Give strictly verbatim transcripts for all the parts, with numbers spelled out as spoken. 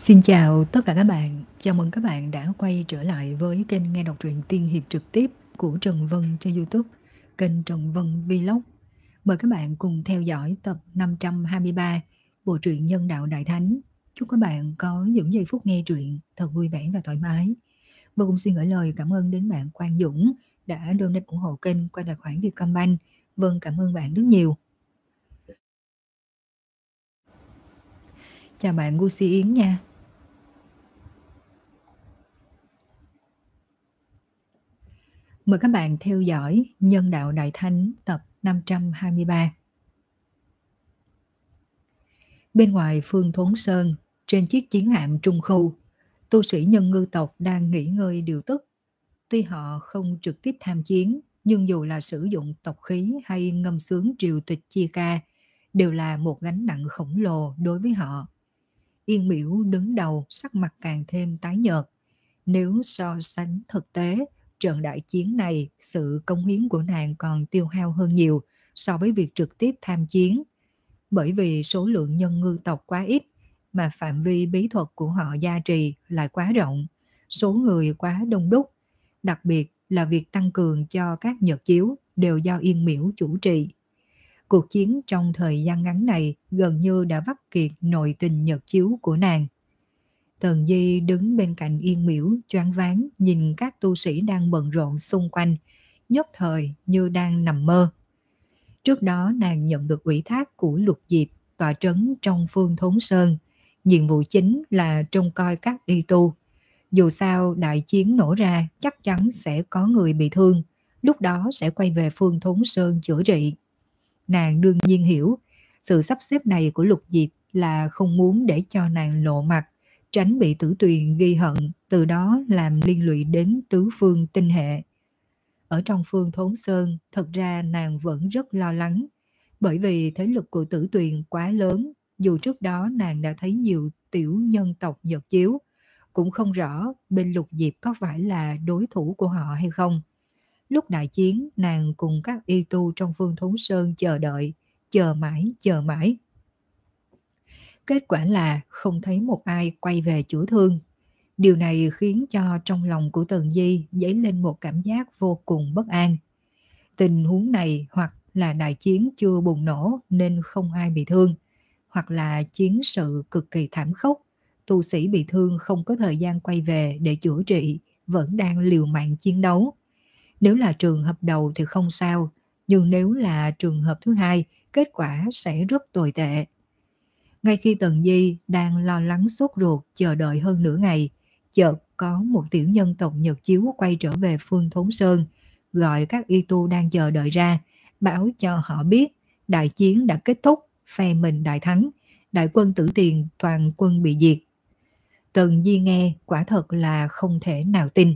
Xin chào tất cả các bạn, chào mừng các bạn đã quay trở lại với kênh nghe đọc truyện tiên hiệp trực tiếp của Trần Vân trên YouTube, kênh Trần Vân Vlog. Mời các bạn cùng theo dõi tập năm trăm hai mươi ba bộ truyện Nhân Đạo Đại Thánh. Chúc các bạn có những giây phút nghe truyện thật vui vẻ và thoải mái. Và cũng xin gửi lời cảm ơn đến bạn Quang Dũng đã donate ủng hộ kênh qua tài khoản Vietcombank. Vâng, cảm ơn bạn rất nhiều. Chào bạn Gucci Yến nha. Mời các bạn theo dõi Nhân Đạo Đại Thánh tập năm trăm hai mươi ba. Bên ngoài Phương Thốn Sơn, trên chiếc chiến hạm Trung Khu, tu sĩ nhân ngư tộc đang nghỉ ngơi điều tức. Tuy họ không trực tiếp tham chiến, nhưng dù là sử dụng tộc khí hay ngâm sướng triều tịch chia ca, đều là một gánh nặng khổng lồ đối với họ. Yên Miễu đứng đầu, sắc mặt càng thêm tái nhợt. Nếu so sánh thực tế, trận đại chiến này, sự cống hiến của nàng còn tiêu hao hơn nhiều so với việc trực tiếp tham chiến. Bởi vì số lượng nhân ngư tộc quá ít, mà phạm vi bí thuật của họ gia trì lại quá rộng, số người quá đông đúc, đặc biệt là việc tăng cường cho các nhật chiếu đều do Yên Miễu chủ trì. Cuộc chiến trong thời gian ngắn này gần như đã vắt kiệt nội tình nhật chiếu của nàng. Tần Di đứng bên cạnh Yên Miễu choáng váng nhìn các tu sĩ đang bận rộn xung quanh, nhất thời như đang nằm mơ. Trước đó nàng nhận được ủy thác của Lục Diệp tọa trấn trong Phương Thốn Sơn. Nhiệm vụ chính là trông coi các y tu. Dù sao đại chiến nổ ra chắc chắn sẽ có người bị thương, lúc đó sẽ quay về Phương Thốn Sơn chữa trị. Nàng đương nhiên hiểu, sự sắp xếp này của Lục Diệp là không muốn để cho nàng lộ mặt, tránh bị Tử Tuyền ghi hận, từ đó làm liên lụy đến tứ phương tinh hệ. Ở trong Phương Thốn Sơn, thật ra nàng vẫn rất lo lắng, bởi vì thế lực của Tử Tuyền quá lớn, dù trước đó nàng đã thấy nhiều tiểu nhân tộc nhật chiếu, cũng không rõ bên Lục Diệp có phải là đối thủ của họ hay không. Lúc đại chiến, nàng cùng các y tu trong Phương Thốn Sơn chờ đợi, chờ mãi, chờ mãi. Kết quả là không thấy một ai quay về chữa thương. Điều này khiến cho trong lòng của Tần Di dấy lên một cảm giác vô cùng bất an. Tình huống này hoặc là đại chiến chưa bùng nổ nên không ai bị thương, hoặc là chiến sự cực kỳ thảm khốc, tu sĩ bị thương không có thời gian quay về để chữa trị, vẫn đang liều mạng chiến đấu. Nếu là trường hợp đầu thì không sao, nhưng nếu là trường hợp thứ hai, kết quả sẽ rất tồi tệ. Ngay khi Tần Di đang lo lắng sốt ruột chờ đợi hơn nửa ngày, chợt có một tiểu nhân tộc nhật chiếu quay trở về Phương Thốn Sơn, gọi các y tu đang chờ đợi ra, báo cho họ biết đại chiến đã kết thúc, phe mình đại thắng, đại quân Tử Tiền toàn quân bị diệt. Tần Di nghe quả thật là không thể nào tin.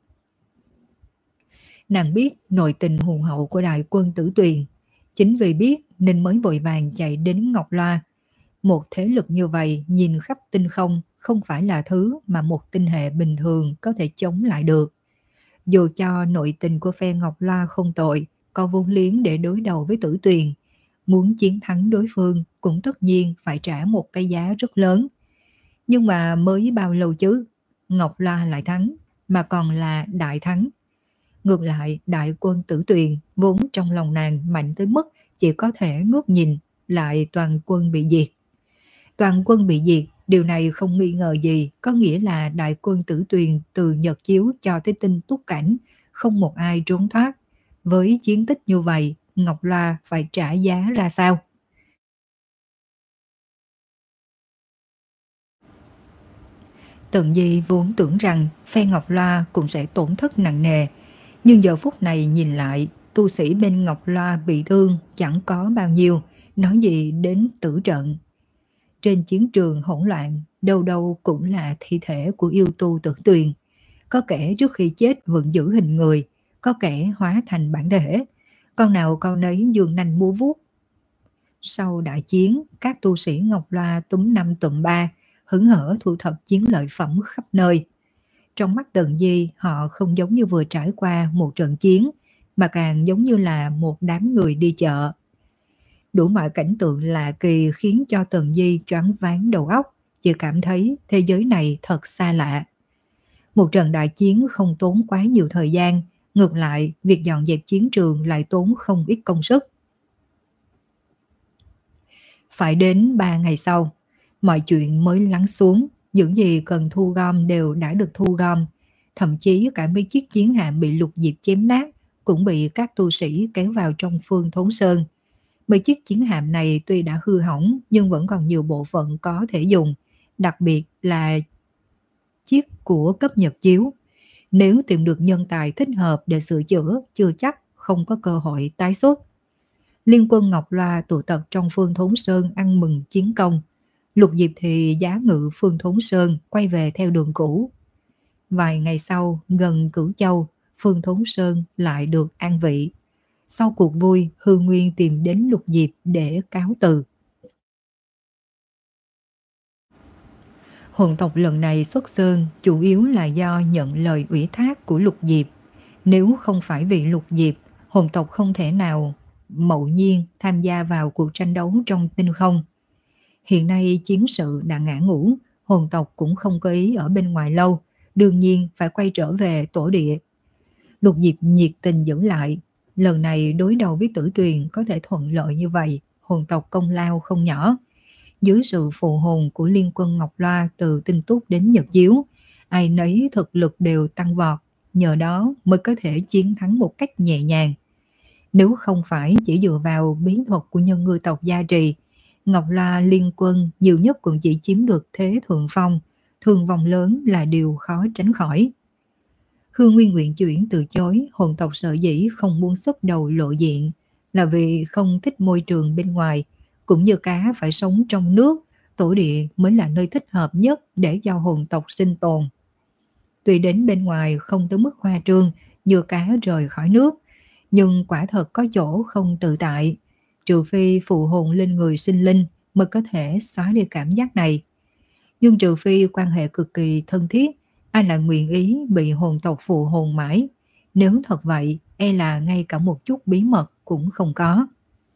Nàng biết nội tình hùng hậu của đại quân Tử Tuyền, chính vì biết nên mới vội vàng chạy đến Ngọc Loa. Một thế lực như vậy nhìn khắp tinh không không phải là thứ mà một tinh hệ bình thường có thể chống lại được. Dù cho nội tình của phe Ngọc Loa không tội, có vốn liếng để đối đầu với Tử Tuyền, muốn chiến thắng đối phương cũng tất nhiên phải trả một cái giá rất lớn. Nhưng mà mới bao lâu chứ, Ngọc Loa lại thắng, mà còn là đại thắng. Ngược lại, đại quân Tử Tuyền vốn trong lòng nàng mạnh tới mức chỉ có thể ngước nhìn, lại toàn quân bị diệt. Toàn quân bị diệt, điều này không nghi ngờ gì, có nghĩa là đại quân Tử Tuyền từ nhật chiếu cho tới tinh túc cảnh, không một ai trốn thoát. Với chiến tích như vậy, Ngọc Loa phải trả giá ra sao? Tần Di vốn tưởng rằng phe Ngọc Loa cũng sẽ tổn thất nặng nề, nhưng giờ phút này nhìn lại, tu sĩ bên Ngọc Loa bị thương chẳng có bao nhiêu, nói gì đến tử trận. Trên chiến trường hỗn loạn, đâu đâu cũng là thi thể của yêu tu Tử Tuyền. Có kẻ trước khi chết vẫn giữ hình người, có kẻ hóa thành bản thể, con nào con nấy giương nanh múa vuốt. Sau đại chiến, các tu sĩ Ngọc Loa túm năm tụm ba, hứng hở thu thập chiến lợi phẩm khắp nơi. Trong mắt Tần Di, họ không giống như vừa trải qua một trận chiến, mà càng giống như là một đám người đi chợ. Đủ mọi cảnh tượng lạ kỳ khiến cho Tần Di choáng váng đầu óc, chỉ cảm thấy thế giới này thật xa lạ. Một trận đại chiến không tốn quá nhiều thời gian, ngược lại, việc dọn dẹp chiến trường lại tốn không ít công sức. Phải đến ba ngày sau, mọi chuyện mới lắng xuống, những gì cần thu gom đều đã được thu gom. Thậm chí cả mấy chiếc chiến hạm bị Lục Diệp chém nát cũng bị các tu sĩ kéo vào trong Phương Thốn Sơn. Mấy chiếc chiến hạm này tuy đã hư hỏng nhưng vẫn còn nhiều bộ phận có thể dùng, đặc biệt là chiếc của cấp Nhật Chiếu. Nếu tìm được nhân tài thích hợp để sửa chữa, chưa chắc không có cơ hội tái xuất. Liên quân Ngọc Loa tụ tập trong Phương Thốn Sơn ăn mừng chiến công. Lục Diệp thì giá ngự Phương Thốn Sơn quay về theo đường cũ. Vài ngày sau, gần Cửu Châu, Phương Thốn Sơn lại được an vị. Sau cuộc vui, Hư Nguyên tìm đến Lục Diệp để cáo từ. Hồn tộc lần này xuất sơn chủ yếu là do nhận lời ủy thác của Lục Diệp. Nếu không phải vì Lục Diệp, hồn tộc không thể nào mậu nhiên tham gia vào cuộc tranh đấu trong tinh không. Hiện nay chiến sự đã ngã ngũ, hồn tộc cũng không có ý ở bên ngoài lâu, đương nhiên phải quay trở về tổ địa. Lục Diệp nhiệt tình giữ lại, lần này đối đầu với Tử Tuyền có thể thuận lợi như vậy, hồn tộc công lao không nhỏ. Dưới sự phù hồn của liên quân Ngọc Loa từ Tinh Túc đến Nhật Chiếu, ai nấy thực lực đều tăng vọt, nhờ đó mới có thể chiến thắng một cách nhẹ nhàng. Nếu không phải chỉ dựa vào bí thuật của nhân ngư tộc gia trì, Ngọc Loa liên quân nhiều nhất cũng chỉ chiếm được thế thượng phong, thương vong lớn là điều khó tránh khỏi. Hương Nguyên nguyện chuyển từ chối, hồn tộc sở dĩ không muốn xuất đầu lộ diện là vì không thích môi trường bên ngoài, cũng như cá phải sống trong nước, tổ địa mới là nơi thích hợp nhất để cho hồn tộc sinh tồn. Tuy đến bên ngoài không tới mức khoa trương như cá rời khỏi nước, nhưng quả thật có chỗ không tự tại, trừ phi phụ hồn lên người sinh linh mới có thể xóa đi cảm giác này. Nhưng trừ phi quan hệ cực kỳ thân thiết, ai lại nguyện ý bị hồn tộc phụ hồn mãi. Nếu thật vậy, e là ngay cả một chút bí mật cũng không có.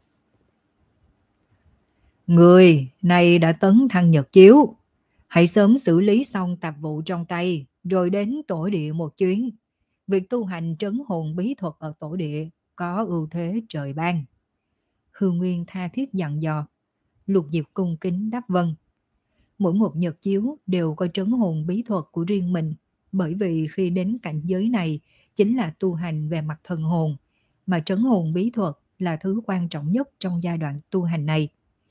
Người này đã tấn thăng Nhật Chiếu, hãy sớm xử lý xong tạp vụ trong tay, rồi đến tổ địa một chuyến. Việc tu hành trấn hồn bí thuật ở tổ địa có ưu thế trời ban. Hương Nguyên tha thiết dặn dò. Lục Diệp cung kính đáp vâng. Mỗi một Nhật Chiếu đều có trấn hồn bí thuật của riêng mình, bởi vì khi đến cảnh giới này chính là tu hành về mặt thần hồn, mà trấn hồn bí thuật là thứ quan trọng nhất trong giai đoạn tu hành này.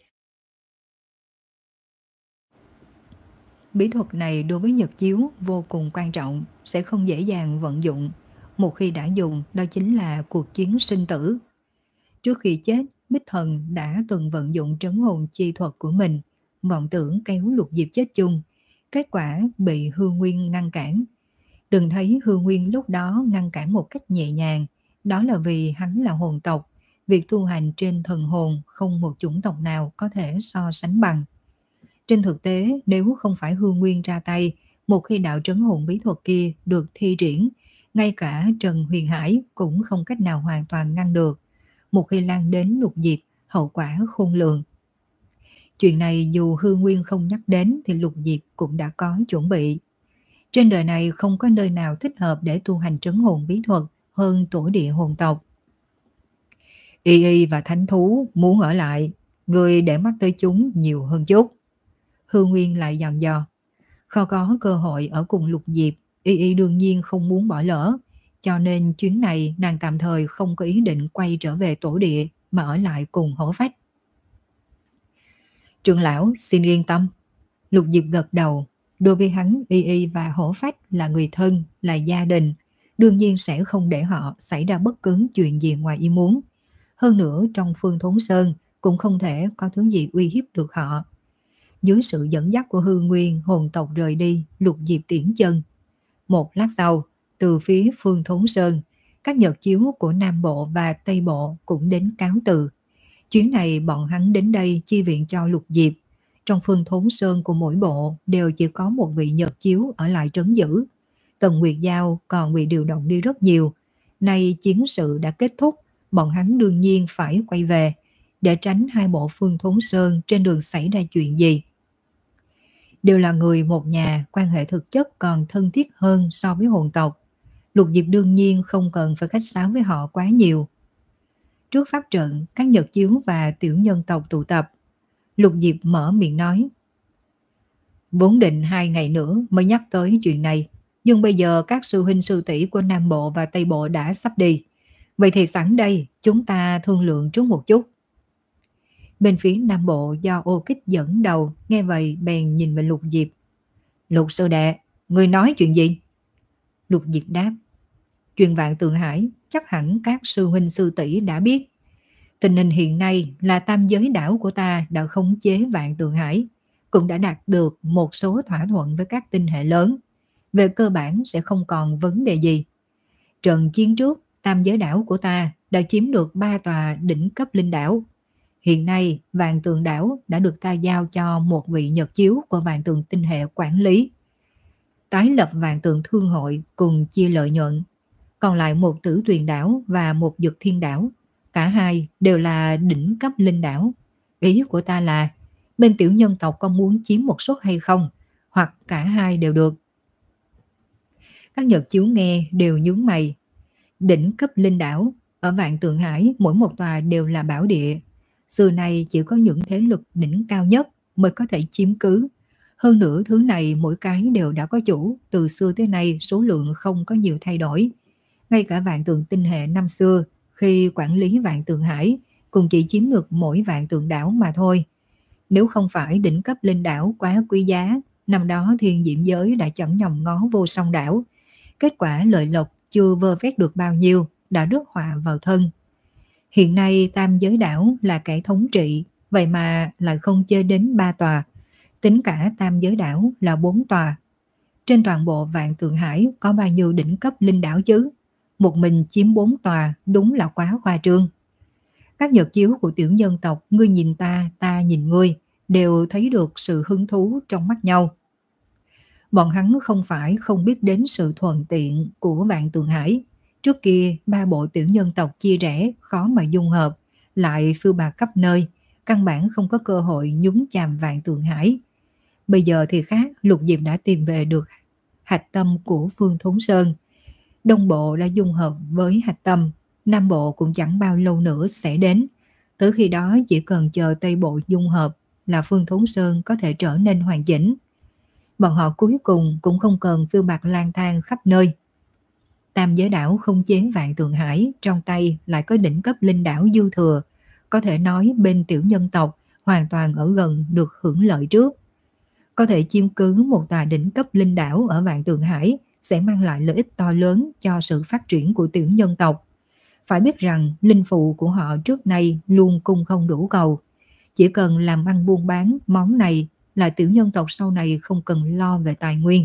Bí thuật này đối với Nhật Chiếu vô cùng quan trọng, sẽ không dễ dàng vận dụng. Một khi đã dùng, đó chính là cuộc chiến sinh tử. Trước khi chết, Bích Thần đã từng vận dụng trấn hồn chi thuật của mình, vọng tưởng kéo Lục Diệp chết chung. Kết quả bị Hương Nguyên ngăn cản. Đừng thấy Hương Nguyên lúc đó ngăn cản một cách nhẹ nhàng, đó là vì hắn là hồn tộc. Việc tu hành trên thần hồn không một chủng tộc nào có thể so sánh bằng. Trên thực tế, nếu không phải Hương Nguyên ra tay, một khi đạo trấn hồn bí thuật kia được thi triển, ngay cả Trần Huyền Hải cũng không cách nào hoàn toàn ngăn được. Một khi lan đến Lục Diệp, hậu quả khôn lường. Chuyện này dù Hương Nguyên không nhắc đến thì Lục Diệp cũng đã có chuẩn bị. Trên đời này không có nơi nào thích hợp để tu hành trấn hồn bí thuật hơn tổ địa hồn tộc. Y Y và Thánh Thú muốn ở lại, người để mắt tới chúng nhiều hơn chút. Hương Nguyên lại dặn dò. Khó có cơ hội ở cùng Lục Diệp, Y Y đương nhiên không muốn bỏ lỡ, cho nên chuyến này nàng tạm thời không có ý định quay trở về tổ địa mà ở lại cùng Hổ Phách. Trưởng lão xin yên tâm. Lục Diệp gật đầu. Đối với hắn, Y Y và Hổ Phách là người thân, là gia đình, đương nhiên sẽ không để họ xảy ra bất cứ chuyện gì ngoài ý muốn. Hơn nữa trong Phương Thốn Sơn cũng không thể có thứ gì uy hiếp được họ. Dưới sự dẫn dắt của Hương Nguyên, hồn tộc rời đi, Lục Diệp tiễn chân. Một lát sau, từ phía Phương Thốn Sơn, các Nhật Chiếu của Nam Bộ và Tây Bộ cũng đến cáo từ. Chuyến này bọn hắn đến đây chi viện cho Lục Diệp. Trong Phương Thốn Sơn của mỗi bộ đều chỉ có một vị Nhật Chiếu ở lại trấn giữ. Tần Nguyệt Giao còn bị điều động đi rất nhiều. Nay chiến sự đã kết thúc, bọn hắn đương nhiên phải quay về, để tránh hai bộ Phương Thốn Sơn trên đường xảy ra chuyện gì. Đều là người một nhà, quan hệ thực chất còn thân thiết hơn so với hồn tộc. Lục Diệp đương nhiên không cần phải khách sáo với họ quá nhiều. Trước pháp trận, các nhật chiếu và tiểu nhân tộc tụ tập. Lục Diệp mở miệng nói: vốn định hai ngày nữa mới nhắc tới chuyện này, nhưng bây giờ các sư huynh sư tỷ của Nam Bộ và Tây Bộ đã sắp đi. Vậy thì sẵn đây, chúng ta thương lượng trước một chút. Bên phía Nam Bộ do Ô Kích dẫn đầu, nghe vậy bèn nhìn về Lục Diệp. Lục sư đệ, người nói chuyện gì? Lục Diệp đáp: chuyện Vạn Tượng Hải chắc hẳn các sư huynh sư tỷ đã biết. Tình hình hiện nay là tam giới đảo của ta đã khống chế Vạn Tượng Hải, cũng đã đạt được một số thỏa thuận với các tinh hệ lớn. Về cơ bản sẽ không còn vấn đề gì. Trận chiến trước, tam giới đảo của ta đã chiếm được ba tòa đỉnh cấp linh đảo. Hiện nay, Vạn Tượng đảo đã được ta giao cho một vị nhật chiếu của Vạn Tượng tinh hệ quản lý. Tái lập Vạn Tượng thương hội cùng chia lợi nhuận. Còn lại một Tử Tuyền đảo và một Dực Thiên đảo. Cả hai đều là đỉnh cấp linh đảo. Ý của ta là bên tiểu nhân tộc có muốn chiếm một suất hay không, hoặc cả hai đều được. Các nhật chiếu nghe đều nhướng mày. Đỉnh cấp linh đảo ở Vạn Tượng Hải mỗi một tòa đều là bảo địa. Xưa nay chỉ có những thế lực đỉnh cao nhất mới có thể chiếm cứ. Hơn nữa thứ này mỗi cái đều đã có chủ, từ xưa tới nay số lượng không có nhiều thay đổi. Ngay cả Vạn Tượng tinh hệ năm xưa, khi quản lý Vạn Tượng Hải, cũng chỉ chiếm được mỗi Vạn Tượng đảo mà thôi. Nếu không phải đỉnh cấp linh đảo quá quý giá, năm đó Thiên Diễm giới đã chẳng nhòm ngó Vô Song đảo. Kết quả lợi lộc chưa vơ vét được bao nhiêu, đã rước họa vào thân. Hiện nay tam giới đảo là kẻ thống trị, vậy mà lại không chơi đến ba tòa. Tính cả tam giới đảo là bốn tòa. Trên toàn bộ Vạn Tượng Hải có bao nhiêu đỉnh cấp linh đảo chứ? Một mình chiếm bốn tòa đúng là quá khoa trương. Các nhật chiếu của tiểu nhân tộc, ngươi nhìn ta, ta nhìn ngươi, đều thấy được sự hứng thú trong mắt nhau. Bọn hắn không phải không biết đến sự thuận tiện của Vạn Tượng Hải. Trước kia, ba bộ tiểu nhân tộc chia rẽ, khó mà dung hợp, lại phiêu bạt khắp nơi, căn bản không có cơ hội nhúng chàm Vạn Tượng Hải. Bây giờ thì khác, Lục Diệp đã tìm về được hạch tâm của Phương Thốn Sơn. Đông Bộ đã dung hợp với hạch tâm, Nam Bộ cũng chẳng bao lâu nữa sẽ đến. Tới khi đó chỉ cần chờ Tây Bộ dung hợp là Phương Thốn Sơn có thể trở nên hoàn chỉnh. Bọn họ cuối cùng cũng không cần phiêu bạt lang thang khắp nơi. Tam giới đảo không chế Vạn Tượng Hải, trong tay lại có đỉnh cấp linh đảo dư thừa. Có thể nói bên tiểu nhân tộc hoàn toàn ở gần được hưởng lợi trước. Có thể chiếm cứ một tòa đỉnh cấp linh đảo ở Vạn Tượng Hải sẽ mang lại lợi ích to lớn cho sự phát triển của tiểu nhân tộc. Phải biết rằng linh phụ của họ trước nay luôn cung không đủ cầu. Chỉ cần làm ăn buôn bán món này là tiểu nhân tộc sau này không cần lo về tài nguyên.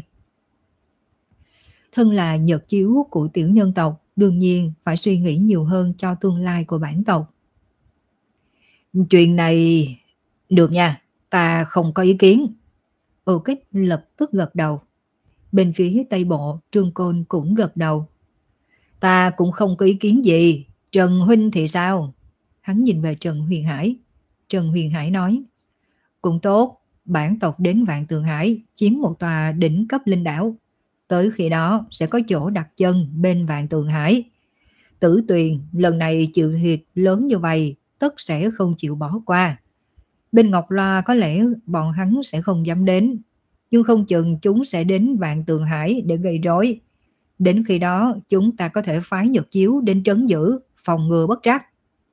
Thân là nhật chiếu của tiểu nhân tộc, đương nhiên phải suy nghĩ nhiều hơn cho tương lai của bản tộc. Chuyện này được nha, ta không có ý kiến. Ô Kích lập tức gật đầu. Bên phía Tây Bộ, Trương Côn cũng gật đầu. Ta cũng không có ý kiến gì. Trần huynh thì sao? Hắn nhìn về Trần Huyền Hải. Trần Huyền Hải nói: cũng tốt, bản tộc đến Vạn Tượng Hải chiếm một tòa đỉnh cấp linh đảo. Tới khi đó sẽ có chỗ đặt chân bên Vạn Tượng Hải. Tử Tuyền lần này chịu thiệt lớn như vậy, tất sẽ không chịu bỏ qua. Bên Ngọc Loa có lẽ bọn hắn sẽ không dám đến, nhưng không chừng chúng sẽ đến Vạn Tượng Hải để gây rối. Đến khi đó chúng ta có thể phái nhật chiếu đến trấn giữ, phòng ngừa bất trắc.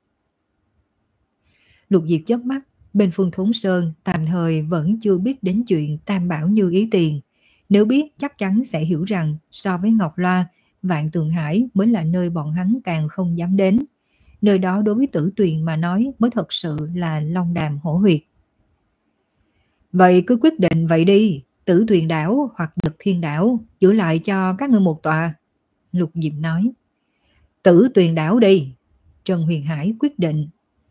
Lục Diệp chớp mắt, bên Phương Thốn Sơn tạm thời vẫn chưa biết đến chuyện Tam Bảo Như Ý Tiền. Nếu biết chắc chắn sẽ hiểu rằng so với Ngọc Loa, Vạn Tượng Hải mới là nơi bọn hắn càng không dám đến. Nơi đó đối với Tử Tuyền mà nói mới thật sự là long đàm hổ huyệt. Vậy cứ quyết định vậy đi, Tử Tuyền đảo hoặc Dực Thiên đảo, giữ lại cho các ngươi một tòa. Lục Diệp nói. Tử Tuyền đảo đi. Trần Huyền Hải quyết định.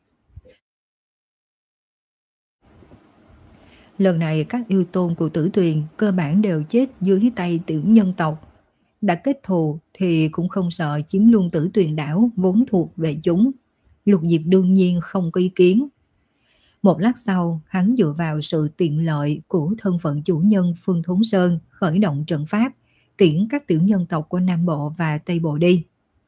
Lần này các yêu tôn của Tử Tuyền cơ bản đều chết dưới tay tiểu nhân tộc. Đã kết thù thì cũng không sợ chiếm luôn Tử Tuyền đảo vốn thuộc về chúng. Lục Diệp đương nhiên không có ý kiến. Một lát sau, hắn dựa vào sự tiện lợi của thân phận chủ nhân Phương Thốn Sơn khởi động trận pháp, tiễn các tiểu nhân tộc của Nam Bộ và Tây Bộ đi.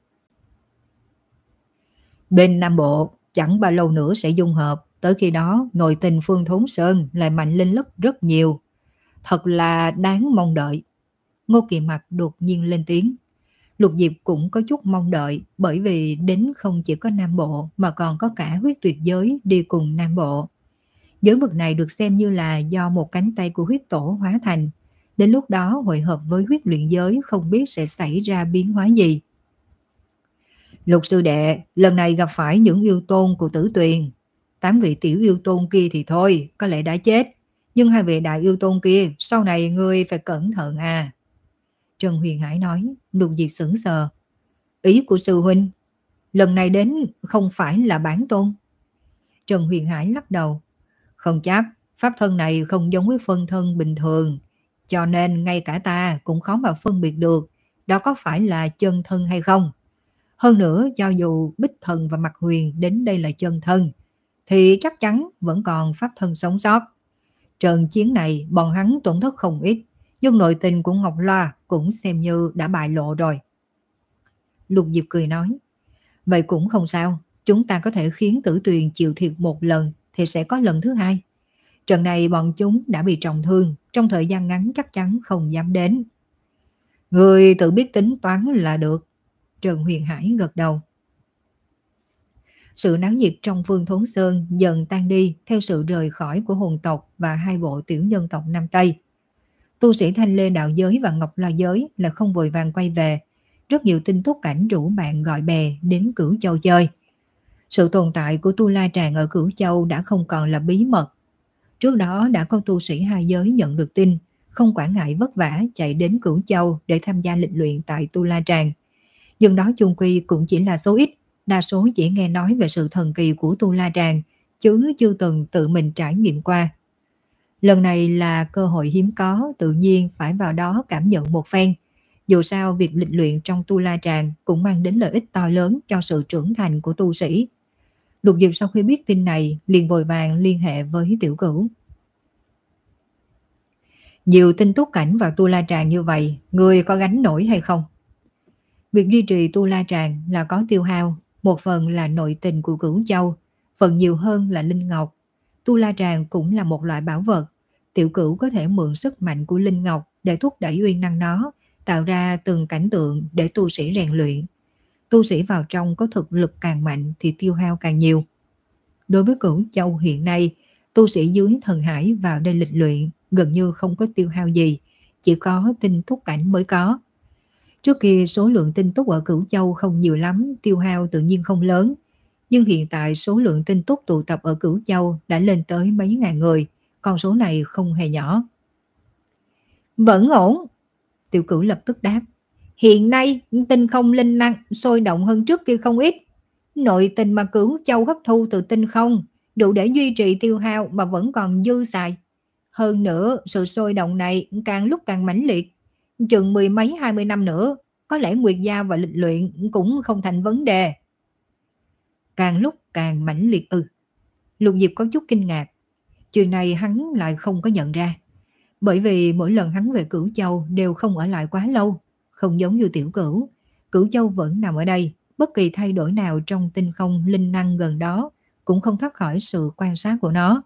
Bên Nam Bộ chẳng bao lâu nữa sẽ dung hợp, tới khi đó nội tình Phương Thốn Sơn lại mạnh lên rất rất nhiều. Thật là đáng mong đợi. Ngô Kỳ Mặc đột nhiên lên tiếng. Lục Diệp cũng có chút mong đợi, bởi vì đến không chỉ có Nam Bộ mà còn có cả huyết tuyệt giới đi cùng Nam Bộ. Giới vực này được xem như là do một cánh tay của huyết tổ hóa thành. Đến lúc đó hội hợp với huyết luyện giới không biết sẽ xảy ra biến hóa gì. Lục sư đệ, lần này gặp phải những yêu tôn của Tử Tuyền. Tám vị tiểu yêu tôn kia thì thôi, có lẽ đã chết. Nhưng hai vị đại yêu tôn kia, sau này ngươi phải cẩn thận à. Trần Huyền Hải nói. Lục Diệp sững sờ. Ý của sư huynh, lần này đến không phải là bản tôn. Trần Huyền Hải lắc đầu. Không chắc, pháp thân này không giống với phân thân bình thường, cho nên ngay cả ta cũng khó mà phân biệt được đó có phải là chân thân hay không. Hơn nữa, cho dù Bích Thần và Mạc Huyền đến đây là chân thân, thì chắc chắn vẫn còn pháp thân sống sót. Trận chiến này bọn hắn tổn thất không ít, nhưng nội tình của Ngọc Loa cũng xem như đã bại lộ rồi. Lục Diệp cười nói. Vậy cũng không sao, chúng ta có thể khiến Tử Tuyền chịu thiệt một lần thì sẽ có lần thứ hai. Trận này bọn chúng đã bị trọng thương, trong thời gian ngắn chắc chắn không dám đến. Người tự biết tính toán là được. Trần Huyền Hải gật đầu. Sự náo nhiệt trong Phương Thốn Sơn dần tan đi theo sự rời khỏi của hồn tộc và hai bộ tiểu nhân tộc Nam Tây. Tu sĩ Thanh Lê đạo giới và Ngọc Loa giới là không vội vàng quay về. Rất nhiều tinh túc cảnh rủ bạn gọi bè đến Cửu Châu chơi. Sự tồn tại của Tu La Tràng ở Cửu Châu đã không còn là bí mật. Trước đó đã có tu sĩ hai giới nhận được tin, không quản ngại vất vả chạy đến Cửu Châu để tham gia lịch luyện tại Tu La Tràng. Nhưng đó chung quy cũng chỉ là số ít, đa số chỉ nghe nói về sự thần kỳ của Tu La Tràng, chứ chưa từng tự mình trải nghiệm qua. Lần này là cơ hội hiếm có, tự nhiên phải vào đó cảm nhận một phen. Dù sao việc lịch luyện trong Tu La Tràng cũng mang đến lợi ích to lớn cho sự trưởng thành của tu sĩ. Lục Diệp sau khi biết tin này liền vội vàng liên hệ với Tiểu Cửu. Nhiều tinh túc cảnh vào Tu La Tràng như vậy, người có gánh nổi hay không? Việc duy trì Tu La Tràng là có tiêu hao, một phần là nội tình của Cửu Châu, phần nhiều hơn là Linh Ngọc. Tu La Tràng cũng là một loại bảo vật, Tiểu Cửu có thể mượn sức mạnh của Linh Ngọc để thúc đẩy uy năng nó, tạo ra từng cảnh tượng để tu sĩ rèn luyện. Tu sĩ vào trong có thực lực càng mạnh thì tiêu hao càng nhiều. Đối với Cửu Châu hiện nay, tu sĩ dưới thần hải vào đây lịch luyện gần như không có tiêu hao gì, chỉ có tinh túc cảnh mới có. Trước kia số lượng tinh túc ở Cửu Châu không nhiều lắm, tiêu hao tự nhiên không lớn. Nhưng hiện tại số lượng tinh túc tụ tập ở Cửu Châu đã lên tới mấy ngàn người, con số này không hề nhỏ. Vẫn ổn, Tiểu Cửu lập tức đáp. Hiện nay tinh không linh năng sôi động hơn trước kia không ít. Nội tình mà Cửu Châu hấp thu từ tinh không đủ để duy trì tiêu hao mà vẫn còn dư xài. Hơn nữa sự sôi động này càng lúc càng mãnh liệt. Chừng mười mấy hai mươi năm nữa, có lẽ Nguyệt Gia và lịch luyện cũng không thành vấn đề. Càng lúc càng mãnh liệt ư? Lục Diệp có chút kinh ngạc. Chuyện này hắn lại không có nhận ra. Bởi vì mỗi lần hắn về Cửu Châu đều không ở lại quá lâu. Không giống như Tiểu Cửu. Cửu Châu vẫn nằm ở đây. Bất kỳ thay đổi nào trong tinh không linh năng gần đó cũng không thoát khỏi sự quan sát của nó.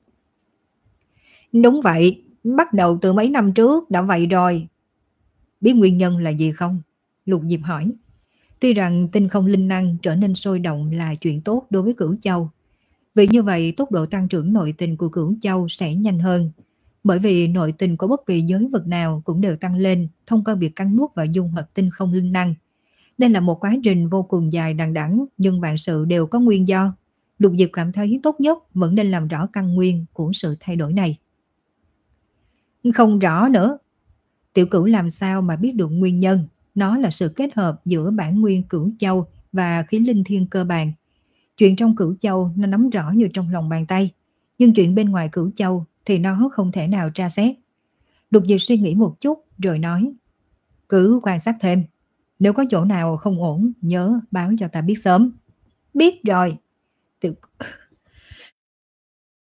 Đúng vậy, bắt đầu từ mấy năm trước đã vậy rồi. Biết nguyên nhân là gì không? Lục Diệp hỏi. Tuy rằng tinh không linh năng trở nên sôi động là chuyện tốt đối với Cửu Châu. Vì như vậy tốc độ tăng trưởng nội tình của Cửu Châu sẽ nhanh hơn. Bởi vì nội tình của bất kỳ giới vực nào cũng đều tăng lên thông qua việc cắn nuốt và dung hợp tinh không linh năng. Đây là một quá trình vô cùng dài đằng đẵng, nhưng vạn sự đều có nguyên do. Lục Diệp cảm thấy tốt nhất vẫn nên làm rõ căn nguyên của sự thay đổi này. Không rõ nữa. Tiểu Cửu làm sao mà biết được nguyên nhân? Nó là sự kết hợp giữa bản nguyên Cửu Châu và khí linh thiên cơ bản. Chuyện trong Cửu Châu nó nắm rõ như trong lòng bàn tay, nhưng chuyện bên ngoài Cửu Châu thì nó không thể nào tra xét. Lục Diệp suy nghĩ một chút rồi nói. Cứ quan sát thêm. Nếu có chỗ nào không ổn, nhớ báo cho ta biết sớm. Biết rồi. Tiểu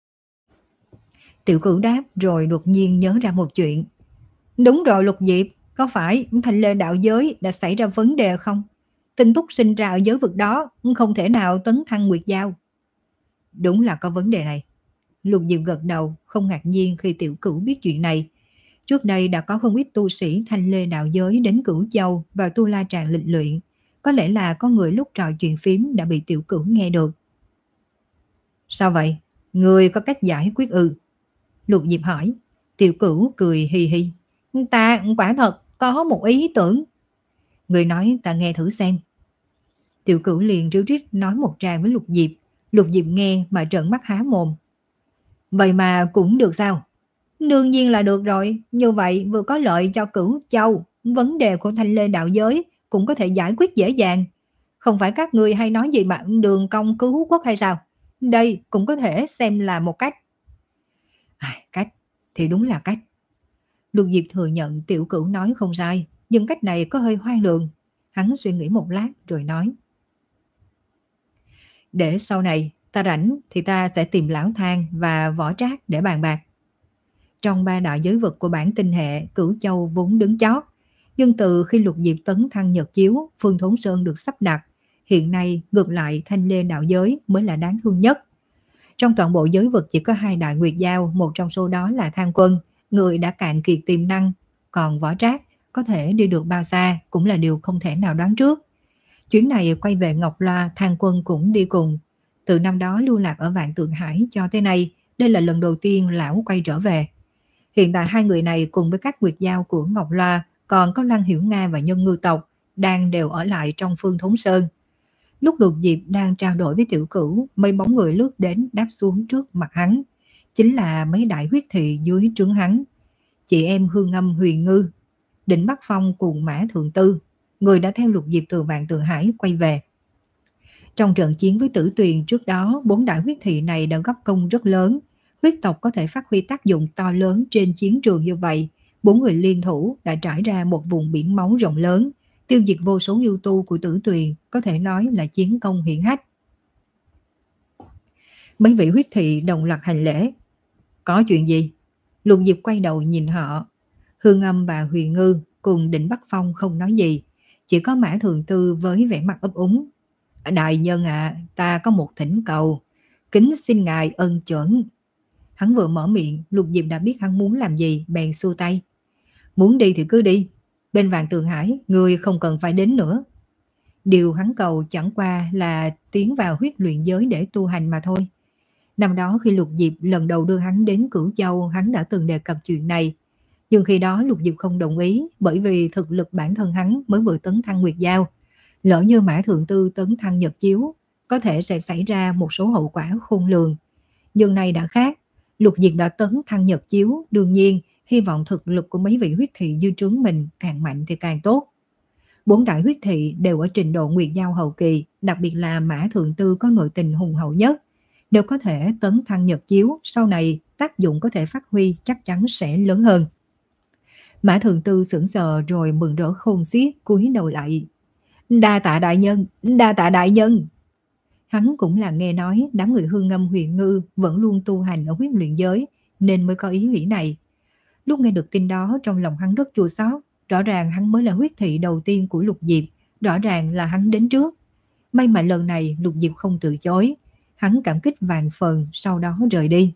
Tiểu Cửu đáp rồi đột nhiên nhớ ra một chuyện. Đúng rồi Lục Diệp, có phải Thanh Lê đạo giới đã xảy ra vấn đề không? Tinh Túc sinh ra ở giới vực đó, không thể nào tấn thăng Nguyệt Giao. Đúng là có vấn đề này. Lục Diệp gật đầu, không ngạc nhiên khi Tiểu Cửu biết chuyện này. Trước đây đã có không ít tu sĩ Thanh Lê đạo giới đến Cửu Châu và Tu La Tràng lịch luyện. Có lẽ là có người lúc trò chuyện phím đã bị Tiểu Cửu nghe được. Sao vậy? Người có cách giải quyết ư? Lục Diệp hỏi. Tiểu Cửu cười hì hì. Ta quả thật có một ý tưởng. Người nói ta nghe thử xem. Tiểu Cửu liền ríu rít nói một tràng với Lục Diệp. Lục Diệp nghe mà trợn mắt há mồm. Vậy mà cũng được sao? Đương nhiên là được rồi. Như vậy vừa có lợi cho Cửu Châu. Vấn đề của Thanh Lê đạo giới cũng có thể giải quyết dễ dàng. Không phải các ngươi hay nói gì mà đường công cứu quốc hay sao? Đây cũng có thể xem là một cách. À, cách thì đúng là cách. Lục Diệp thừa nhận Tiểu Cửu nói không sai, nhưng cách này có hơi hoang đường. Hắn suy nghĩ một lát rồi nói. Để sau này ta rảnh thì ta sẽ tìm Lão Thang và Võ Trác để bàn bạc. Trong ba đại giới vực của bản tinh hệ, Cửu Châu vốn đứng chót. Nhưng từ khi Lục Diệp tấn thăng Nhật Chiếu, Phương Thốn Sơn được sắp đặt. Hiện nay ngược lại Thanh Lê đạo giới mới là đáng thương nhất. Trong toàn bộ giới vực chỉ có hai đại Nguyệt Giao, một trong số đó là Thang Quân, người đã cạn kiệt tiềm năng. Còn Võ Trác có thể đi được bao xa cũng là điều không thể nào đoán trước. Chuyến này quay về Ngọc Loa, Thang Quân cũng đi cùng. Từ năm đó lưu lạc ở Vạn Tượng Hải cho tới nay, đây là lần đầu tiên lão quay trở về. Hiện tại hai người này cùng với các Nguyệt Giao của Ngọc Loa, còn có Lăng Hiểu Nga và Nhân Ngư tộc, đang đều ở lại trong Phương Thốn Sơn. Lúc Lục Diệp đang trao đổi với Tiểu Cửu, mấy bóng người lướt đến đáp xuống trước mặt hắn. Chính là mấy đại huyết thị dưới trướng hắn. Chị em Hương Ngâm Huyền Ngư, Định Bắc Phong cùng Mã Thượng Tư, người đã theo Lục Diệp từ Vạn Tượng Hải quay về. Trong trận chiến với Tử Tuyền trước đó, bốn đại huyết thị này đã góp công rất lớn. Huyết tộc có thể phát huy tác dụng to lớn trên chiến trường như vậy. Bốn người liên thủ đã trải ra một vùng biển máu rộng lớn, tiêu diệt vô số yêu tu của Tử Tuyền, có thể nói là chiến công hiển hách. Mấy vị huyết thị đồng loạt hành lễ. Có chuyện gì? Lục Diệp quay đầu nhìn họ. Hương Âm và Huyền Ngư cùng Định Bắc Phong không nói gì, chỉ có Mã Thường Tư với vẻ mặt ấp úng. Đại nhân ạ, à, ta có một thỉnh cầu, kính xin ngài ân chuẩn. Hắn vừa mở miệng, Lục Diệp đã biết hắn muốn làm gì, bèn xua tay. Muốn đi thì cứ đi, bên Vạn Tượng Hải người không cần phải đến nữa. Điều hắn cầu chẳng qua là tiến vào huyết luyện giới để tu hành mà thôi. Năm đó khi Lục Diệp lần đầu đưa hắn đến Cửu Châu, hắn đã từng đề cập chuyện này. Nhưng khi đó Lục Diệp không đồng ý, bởi vì thực lực bản thân hắn mới vừa tấn thăng Nguyệt Giao. Lỡ như Mã Thượng Tư tấn thăng Nhật Chiếu, có thể sẽ xảy ra một số hậu quả khôn lường. Nhưng nay đã khác, Lục Diệp đã tấn thăng Nhật Chiếu, đương nhiên hy vọng thực lực của mấy vị huyết thị dư trướng mình càng mạnh thì càng tốt. Bốn đại huyết thị đều ở trình độ Nguyệt Giao hậu kỳ, đặc biệt là Mã Thượng Tư có nội tình hùng hậu nhất. Nếu có thể tấn thăng Nhật Chiếu, sau này tác dụng có thể phát huy chắc chắn sẽ lớn hơn. Mã Thượng Tư sững sờ rồi mừng rỡ khôn xiết, cúi đầu lại. Đa tạ đại nhân, đa tạ đại nhân. Hắn cũng là nghe nói đám người Hương Ngâm Huyền Ngư vẫn luôn tu hành ở huyết luyện giới, nên mới có ý nghĩ này. Lúc nghe được tin đó, trong lòng hắn rất chua xót. Rõ ràng hắn mới là huyết thị đầu tiên của Lục Diệp, rõ ràng là hắn đến trước. May mà lần này Lục Diệp không từ chối. Hắn cảm kích vạn phần, sau đó rời đi.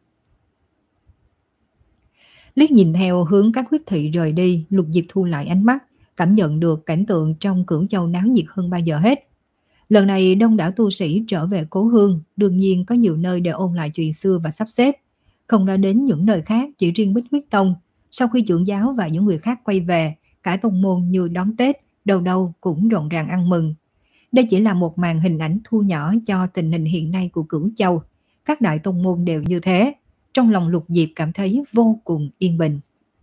Liếc nhìn theo hướng các huyết thị rời đi, Lục Diệp thu lại ánh mắt, cảm nhận được cảnh tượng trong Cửu Châu náo nhiệt hơn bao giờ hết. Lần này đông đảo tu sĩ trở về cố hương, đương nhiên có nhiều nơi để ôn lại chuyện xưa và sắp xếp. Không nói đến những nơi khác, chỉ riêng Bích Huyết Tông, sau khi trưởng giáo và những người khác quay về, cả tông môn như đón Tết, đâu đâu cũng rộn ràng ăn mừng. Đây chỉ là một màn hình ảnh thu nhỏ cho tình hình hiện nay của Cửu Châu. Các đại tông môn đều như thế. Trong lòng Lục Diệp cảm thấy vô cùng yên bình.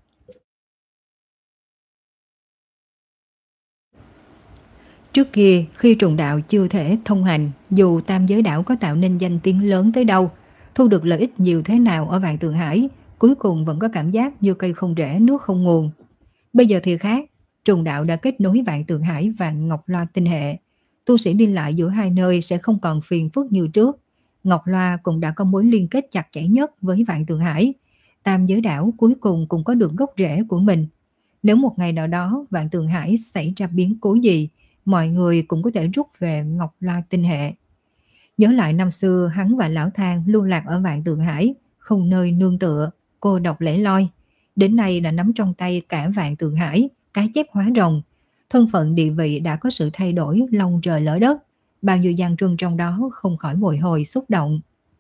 Trước kia, khi trùng đạo chưa thể thông hành, dù tam giới đảo có tạo nên danh tiếng lớn tới đâu, thu được lợi ích nhiều thế nào ở Vạn Tượng Hải, cuối cùng vẫn có cảm giác như cây không rễ nước không nguồn. Bây giờ thì khác, trùng đạo đã kết nối Vạn Tượng Hải và Ngọc Loa tinh hệ. Tu sĩ đi lại giữa hai nơi sẽ không còn phiền phức như trước. Ngọc Loa cũng đã có mối liên kết chặt chẽ nhất với Vạn Tượng Hải. tam giới đảo cuối cùng cũng có được gốc rễ của mình. Nếu một ngày nào đó Vạn Tường Hải xảy ra biến cố gì, mọi người cũng có thể rút về Ngọc La tinh hệ. Nhớ lại năm xưa hắn và Lão Thang lưu lạc ở Vạn Tường Hải, không nơi nương tựa, cô độc lẻ loi. Đến nay đã nắm trong tay cả Vạn Tường Hải, cá chép hóa rồng. Thân phận địa vị đã có sự thay đổi long trời lỡ đất. Bao nhiêu gian truân trong đó không khỏi bồi hồi xúc động.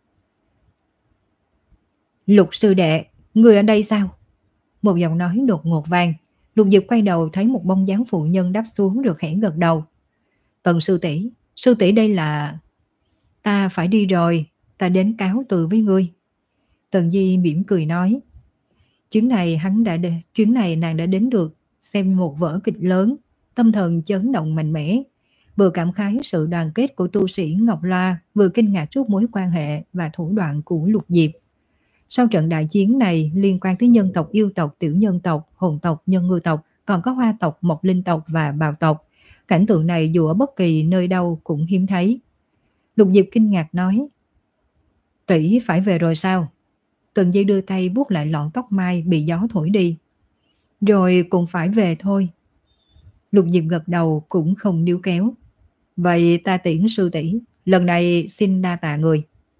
Lục sư đệ, người ở đây sao? Một giọng nói đột ngột vang. Lục Diệp quay đầu thấy một bóng dáng phụ nhân đáp xuống rồi khẽ gật đầu. Tần sư tỷ, sư tỷ đây là... Ta phải đi rồi, ta đến cáo từ với ngươi. Tần Di mỉm cười nói. Chuyến này hắn đã đ... chuyến này nàng đã đến được xem một vở kịch lớn, tâm thần chấn động mạnh mẽ. Vừa cảm khái sự đoàn kết của tu sĩ Ngọc La, vừa kinh ngạc trước mối quan hệ và thủ đoạn của Lục Diệp. Sau trận đại chiến này liên quan tới nhân tộc, yêu tộc, tiểu nhân tộc, hồn tộc, nhân ngư tộc, còn có hoa tộc, mộc linh tộc và bào tộc. Cảnh tượng này dù ở bất kỳ nơi đâu cũng hiếm thấy. Lục Diệp kinh ngạc nói. Tỷ phải về rồi sao? Tần Di đưa tay vuốt lại lọn tóc mai bị gió thổi đi. Rồi cũng phải về thôi. Lục Diệp gật đầu cũng không níu kéo. Vậy ta tiễn sư tỷ, lần này xin đa tạ người.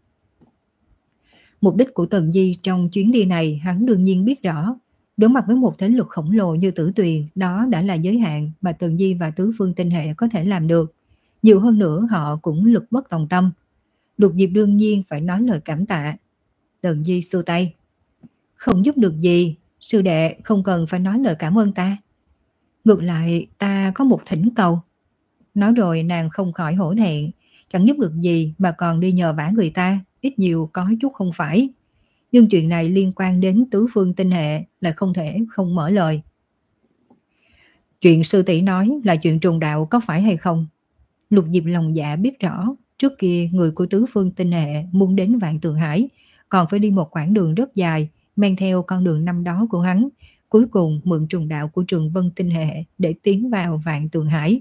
Mục đích của Tần Di trong chuyến đi này hắn đương nhiên biết rõ. Đối mặt với một thế lực khổng lồ như Tử Tuyền, đó đã là giới hạn mà Tần Di và tứ phương tinh hệ có thể làm được. Nhiều hơn nữa họ cũng lực bất tòng tâm. Lục Diệp đương nhiên phải nói lời cảm tạ. Tần Di xua tay. Không giúp được gì, sư đệ không cần phải nói lời cảm ơn ta. Ngược lại ta có một thỉnh cầu. Nói rồi nàng không khỏi hổ thẹn. Chẳng giúp được gì mà còn đi nhờ vả người ta, ít nhiều có chút không phải. Nhưng chuyện này liên quan đến tứ phương tinh hệ, lại không thể không mở lời. Chuyện sư tỷ nói là chuyện trùng đạo có phải hay không? Lục Diệp lòng dạ biết rõ, trước kia người của tứ phương tinh hệ muốn đến Vạn Tường Hải, còn phải đi một quãng đường rất dài, men theo con đường năm đó của hắn, cuối cùng mượn trùng đạo của Trường Vân tinh hệ để tiến vào Vạn Tường Hải.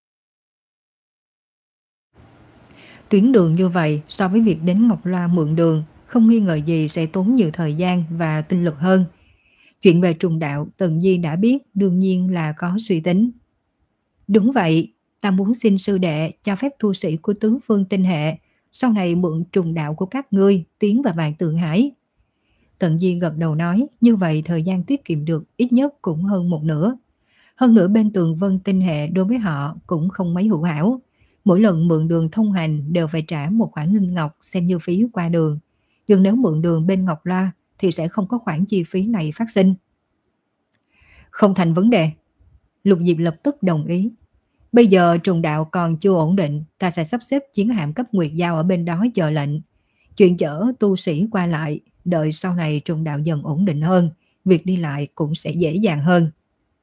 Tuyến đường như vậy so với việc đến Ngọc Loa mượn đường, không nghi ngờ gì sẽ tốn nhiều thời gian và tinh lực hơn. Chuyện về trùng đạo Tần Di đã biết, đương nhiên là có suy tính. Đúng vậy, ta muốn xin sư đệ cho phép tu sĩ của tứ phương tinh hệ sau này mượn trùng đạo của các ngươi tiến vào Vạn Tường Hải. Tần Di gật đầu nói, như vậy thời gian tiết kiệm được ít nhất cũng hơn một nửa. Hơn nữa bên Tường Vân tinh hệ đối với họ cũng không mấy hữu hảo. Mỗi lần mượn đường thông hành đều phải trả một khoản linh ngọc xem như phí qua đường. Nhưng nếu mượn đường bên Ngọc La thì sẽ không có khoản chi phí này phát sinh. Không thành vấn đề. Lục Diệp lập tức đồng ý. Bây giờ trùng đạo còn chưa ổn định, ta sẽ sắp xếp chiến hạm cấp Nguyệt Giao ở bên đó chờ lệnh. Chuyện chở tu sĩ qua lại, đợi sau này trùng đạo dần ổn định hơn, việc đi lại cũng sẽ dễ dàng hơn.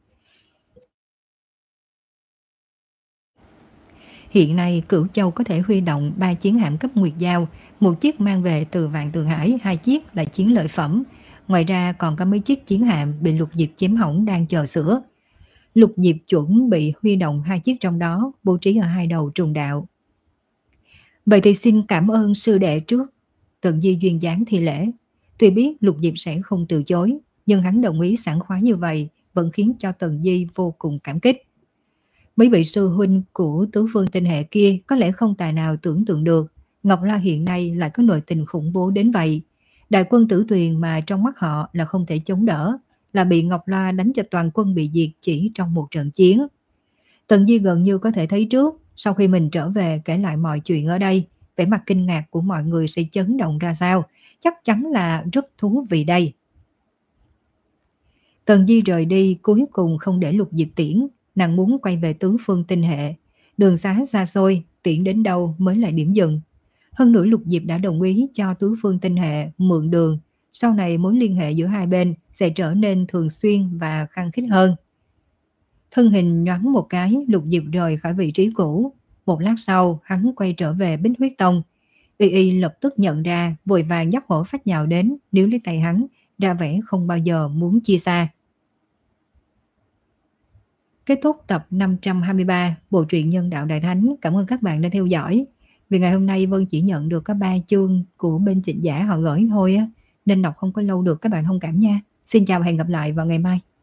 Hiện nay Cửu Châu có thể huy động ba chiến hạm cấp Nguyệt Giao, một chiếc mang về từ Vạn Tường Hải, hai chiếc là chiến lợi phẩm. Ngoài ra còn có mấy chiếc chiến hạm bị Lục Diệp chém hỏng đang chờ sửa. Lục Diệp chuẩn bị huy động hai chiếc trong đó, bố trí ở hai đầu trùng đạo. Vậy thì xin cảm ơn sư đệ trước. Tần Di duyên dáng thi lễ. Tuy biết Lục Diệp sẽ không từ chối, nhưng hắn đồng ý sảng khoái như vậy vẫn khiến cho Tần Di vô cùng cảm kích. Mấy vị sư huynh của tứ phương tinh hệ kia có lẽ không tài nào tưởng tượng được Ngọc La hiện nay lại có nội tình khủng bố đến vậy. Đại quân Tử Tuyền mà trong mắt họ là không thể chống đỡ, là bị Ngọc La đánh cho toàn quân bị diệt chỉ trong một trận chiến. Tần Di gần như có thể thấy trước, sau khi mình trở về kể lại mọi chuyện ở đây, vẻ mặt kinh ngạc của mọi người sẽ chấn động ra sao, chắc chắn là rất thú vị đây. Tần Di rời đi cuối cùng không để Lục Diệp tiễn, nàng muốn quay về tứ phương tinh hệ. Đường xá xa xôi, tiễn đến đâu mới lại điểm dừng. Hơn nữa Lục Diệp đã đồng ý cho tứ phương tinh hệ mượn đường, sau này mối liên hệ giữa hai bên sẽ trở nên thường xuyên và khăng khít hơn. Thân hình nhoáng một cái, Lục Diệp rời khỏi vị trí cũ. Một lát sau, hắn quay trở về Bích Huyết Tông. Y Y lập tức nhận ra, vội vàng nhắc hổ phách nhào đến, níu lấy tay hắn, ra vẻ không bao giờ muốn chia xa. Kết thúc tập năm trăm hai mươi ba bộ truyện Nhân Đạo Đại Thánh. Cảm ơn các bạn đã theo dõi. Vì ngày hôm nay Vân chỉ nhận được có ba chương của bên Trịnh Giả họ gửi thôi á, nên đọc không có lâu được, các bạn thông cảm nha. Xin chào và hẹn gặp lại vào ngày mai.